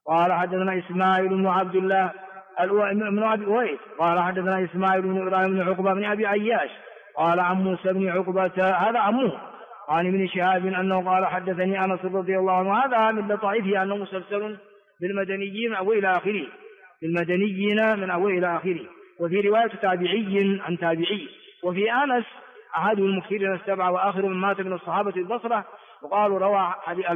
قال حدثنا إسماعيل بن عبد الله بن أبي أويس قال حدثنا إسماعيل بن إبراهيم بن عقبة بن أبي عياش قال عن موسى بن عقبة هذا عمه عن ابن شهاب أنه قال حدثني أنس رضي الله عنه. هذا من لطائفه أنه مسلسل بالمدنيين أو إلى آخره، بالمدنيين من أول إلى آخره. وفي رواية تابعي عن تابعي. وفي أنس أحد المكثرين السبعة وآخر من مات من الصحابة البصرة، وقالوا روى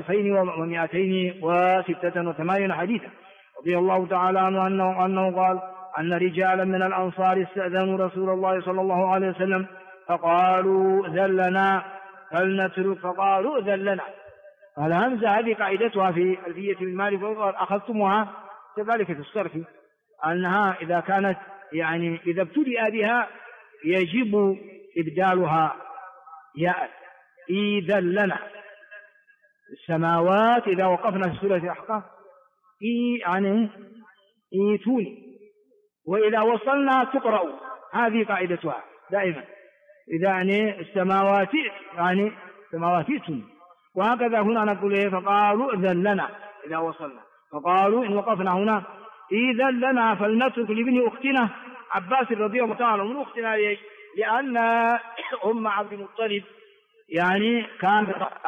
2286 حديثا رضي الله تعالى عنه أنه قال أن رجالا من الأنصار استأذنوا رسول الله صلى الله عليه وسلم فقالوا ذلنا فلنترك، فقالوا ذلنا. الهمزة هذه قاعدتها في ألفية بن مالك أخذتموها كذلك في الصرف، أنها إذا كانت يعني إذا ابتدأ بها يجب إبدالها ياء. إذا لنا السماوات إذا وقفنا في سورة الأحقاف يعني إيتوني، وإذا وصلنا تقرأ. هذه قاعدتها دائما، إذا يعني السماوات يعني سماوات إيتوني. وهكذا هنا نقول فقالوا إذا لنا إذا وصلنا، فقالوا إن وقفنا هنا إذا لنا فلنترك لابن أختنا عباس رضي الله عنه من أختنا. لأن أم عبد المطلب يعني كان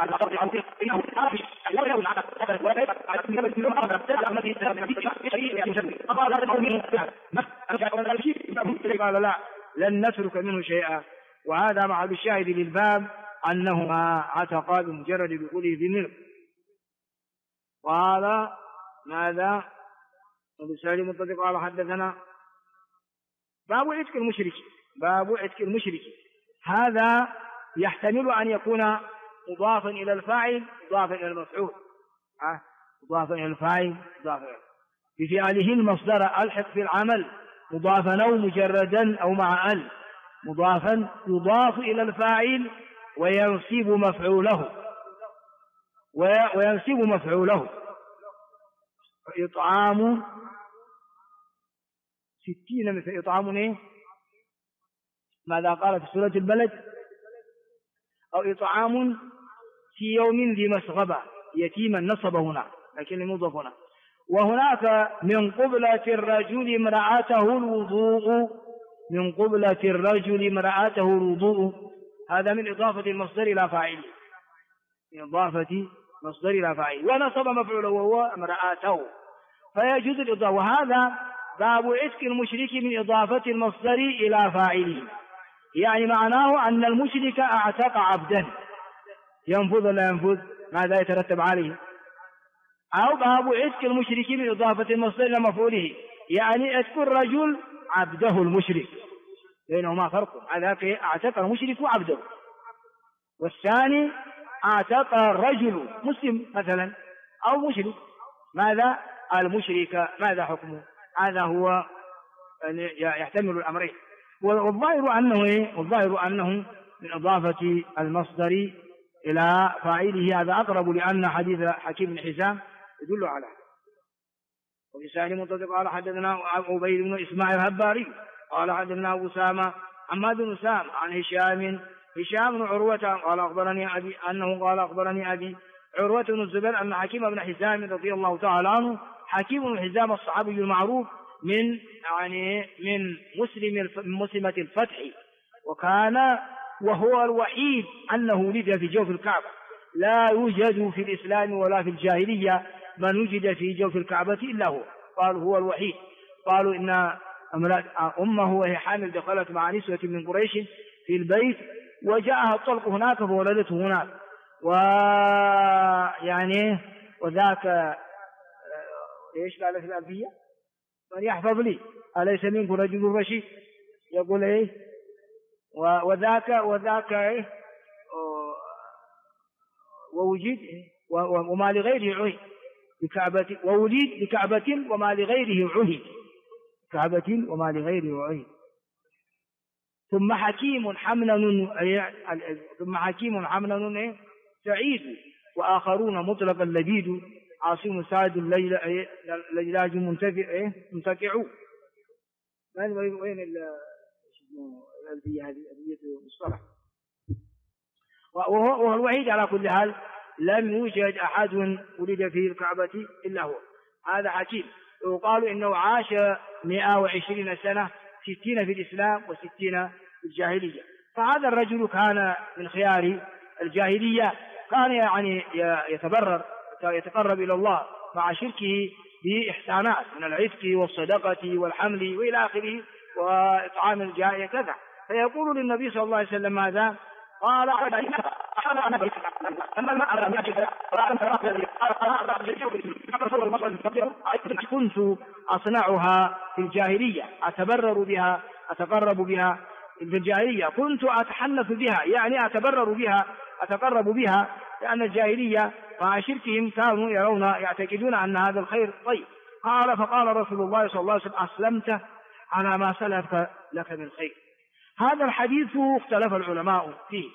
قال لا لن نترك منه شيئا. وهذا مع الشاهد للباب أنهما عتقا بمجرد دخوله في الملك. قال ماذا أبو سالم الطبي قال حدثنا باب عتق المشرك. باب عتق المشرك هذا يحتمل أن يكون مضافا إلى الفاعل مضافا إلى المفعول، مضافا إلى الفاعل مضافا بفعله المصدر ألحق في العمل مضافا أو مجردا أو مع ال مضافا يضاف إلى الفاعل وينصب مفعوله إطعام 60 مثل إطعام إيه؟ ماذا قال في سورة البلد؟ أو إطعام في يوم ذي مسغبة يتيما نصب هنا لكن المضاف هنا. وهناك من قبلة الرجل امرأته الوضوء، من قبلة الرجل امرأته الوضوء، هذا من إضافة المصدر إلى فاعله، من إضافة مصدر إلى فاعله ونصب مفعوله وهو امرأته، فيجوز الإضافة. وهذا باب عتق المشرك من إضافة المصدر إلى فاعله، يعني معناه أن المشرك اعتق عبدا، ينفذ ولا ينفذ؟ ماذا يترتب عليه؟ أو باب عتق المشرك من إضافة المصدر إلى مفعوله، يعني عتق الرجل عبده المشرك، بينهما فرق. هذاك اعتق المشرك عبده، والثاني اعتق الرجل مسلم مثلا أو مشرك. ماذا المشرك ماذا حكمه؟ هذا هو يحتمل الأمرين. والظاهر أنه من إضافة المصدر إلى فاعله، هذا أقرب، لأن حديث حكيم بن حزام يدل على هذا. وفي سائل منطلق قال حدثنا عبيد بن إسماعيل الهباري قال حدثنا أبو سامة حماد بن سام عن هشام بن عروة قال أخبرني أبي أنه قال أخبرني أبي عروة بن الزبير أن حكيم بن حزام رضي الله تعالى عنه، حكيم بن حزام الصحابي المعروف من مسلمة الفتح، وكان وهو الوحيد أنه ولد في جوف الكعبة، لا يوجد في الإسلام ولا في الجاهلية من وجد في جوف الكعبة إلا هو. قالوا هو الوحيد. قالوا إن أمه وهي حامل دخلت مع نسوة من قريش في البيت وجاءها الطلق هناك فولدته هناك، ويعني وذاك ايش قال في الألفية؟ من يحفظ لي أليس منكم رجل رشيد؟ يقول ايه؟ وذاك ايه؟ ووجد وما لغيره عهد بكعبة، وولد بكعبة وما لغيره عهد، كعبة وما لغيره عهد. ثم حكيم حمنن سعيد، وآخرون مطلق اللبيد، عاصم سعد اللجلاج منتفع. وين الألفية هذه؟ ألفية الصلاة. وهو الوحيد على كل حال، لم يوجد أحد ولد في الكعبة إلا هو. هذا حكيم، ويقال إنه عاش 120 سنة، 60 في الإسلام و60 في الجاهلية. فهذا الرجل كان من خيار الجاهلية، كان يعني يتقرب إلى الله مع شركه بإحسانات من العتق والصدقة والحمل وإلى آخره وإطعام الجائع كذا. فيقول للنبي صلى الله عليه وسلم ماذا؟ قال كنت أصنعها في الجاهلية، أتبرر بها، أتقرب بها في الجاهلية، كنت أتحنث بها يعني أتبرر بها، أتقرب بها، لأن الجاهلية مع شركهم كانوا يعتقدون أن هذا الخير طيب. قال فقال رسول الله صلى الله عليه وسلم أسلمت على ما سلف لك من خير. هذا الحديث اختلف العلماء فيه.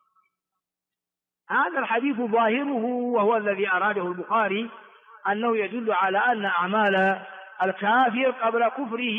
هذا الحديث ظاهره وهو الذي أراده البخاري أنه يدل على أن أعمال الكافر قبل كفره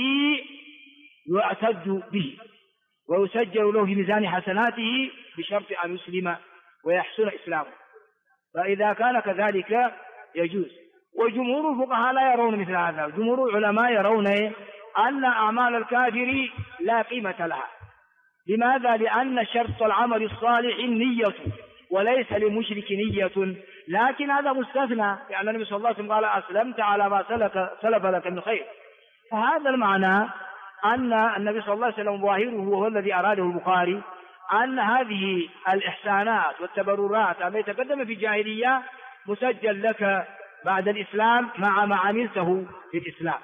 يعتد به ويسجل له في ميزان حسناته بشرط أن يسلم ويحسن إسلامه، فإذا كان كذلك يجوز. وجمهور الفقهاء لا يرون مثل هذا، جمهور العلماء يرون أن أعمال الكافر لا قيمة لها. لماذا؟ لأن شرط العمل الصالح النية وليس للمشرك نية، لكن هذا مستثنى، يعني النبي صلى الله عليه وسلم قال أسلمت على ما سلف لك من خير. فهذا المعنى أن النبي صلى الله عليه وسلم ظاهره وهو الذي أراده البخاري أن هذه الإحسانات والتبررات التي تقدم في الجاهلية مسجل لك بعد الإسلام مع ما عملته في الإسلام.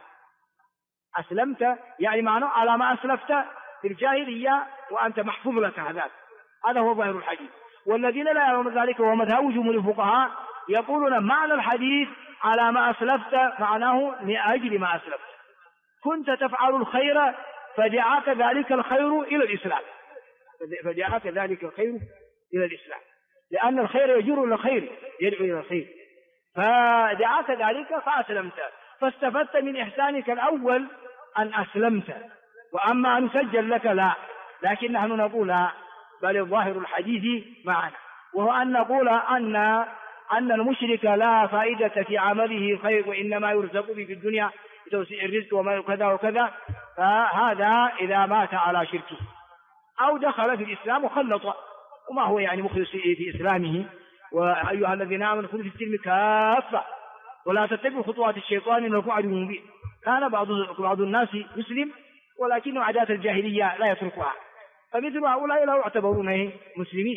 أسلمت يعني معنى على ما أسلفت في الجاهلية وأنت محفوظ لك هذا هو ظاهر الحديث. والذين لا يرون ذلك ومذهب جمهور الفقهاء يقولون معنى الحديث على ما أسلفت معناه لأجل ما أسلفت، كنت تفعل الخير فدعاك ذلك الخير إلى الإسلام، فدعاك ذلك الخير إلى الإسلام، لأن الخير يجر إلى الخير، يدعو إلى الخير، فدعاك ذلك فأسلمت، فاستفدت من إحسانك الأول أن أسلمت. وأما أن يسجل لك لا، لكن نحن نقول لا، بل الظاهر الحديث معنا وهو أن نقول أن المشرك لا فائدة في عمله خير، وإنما يرزق به في الدنيا بتوسيع الرزق وما كذا وكذا. فهذا إذا مات على شركه أو دخل في الإسلام وخلط وما هو يعني مخلص في إسلامه. وأيها الذين آمنوا ادخلوا في السلم كافة ولا تتبعوا خطوات الشيطان إنه عدو مبين. كان بعض الناس يسلم ولكن عادات الجاهلية لا يتركها، فمثل هؤلاء لا يعتبرون مسلمين.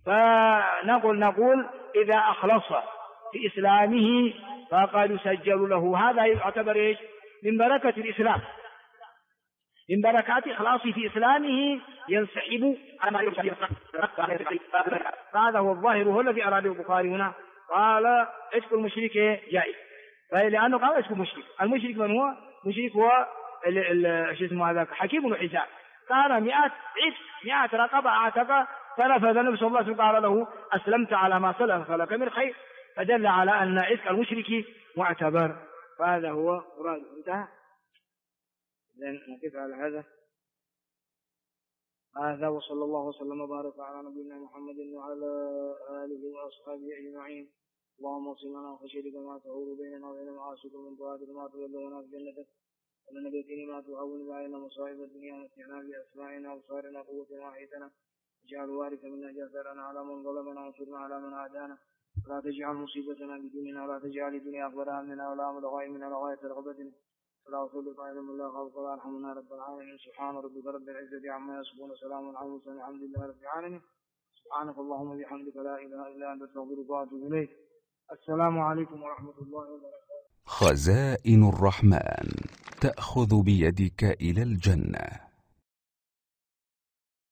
فنقول إذا أخلص في إسلامه فقد يسجل له، هذا يعتبر من بركة الإسلام، من بركات إخلاصه في إسلامه ينسحب على ما يرسل. فهذا هو الظاهر هو الذي أراده البخاري هنا، قال عتق المشرك جائز، لأنه قال عتق المشرك. المشرك من هو؟ المشرك هو شو اسمه هذا حكيم بن حزام، كان 100 رقبة اعتق، فنفذ النبي صلى الله عليه وسلم قال له أسلمت على ما سلف لك من خير، فدل على أن عتق المشرك معتبر. فهذا هو مراد. انتهى. إذن نقف على هذا وصلى الله وسلم وبارك على نبينا محمد وعلى آله وأصحابه أجمعين. اللهم اغفر لنا وخشيتك ما تحول بيننا وبين معاصيك ومن طاعتك ما تبلغنا في جنتك ومن اليقين ما تهون علينا مصائب الدنيا ومتعنا بأسماعنا وأبصارنا وقوتنا وحياتنا، اجعل الوارث منا جثارنا على من ظلمنا وانصرنا على من عادانا، ولا تجعل مصيبتنا بديننا ولا تجعل الدنيا أكبر همنا ولا مبلغ علمنا ولا غاية رغبتنا ولا وصول طائر من الله خلق ولا ارحمنا رب العالمين. سبحان ربك رب العزة عما يصفون وسلام على المرسلين الحمد لله رب العالمين. سبحانك اللهم وبحمدك لا إله إلا أنت أستغفرك وأتوب إليك. السلام عليكم ورحمة الله وبركاته. خزائن الرحمن تأخذ بيدك إلى الجنة.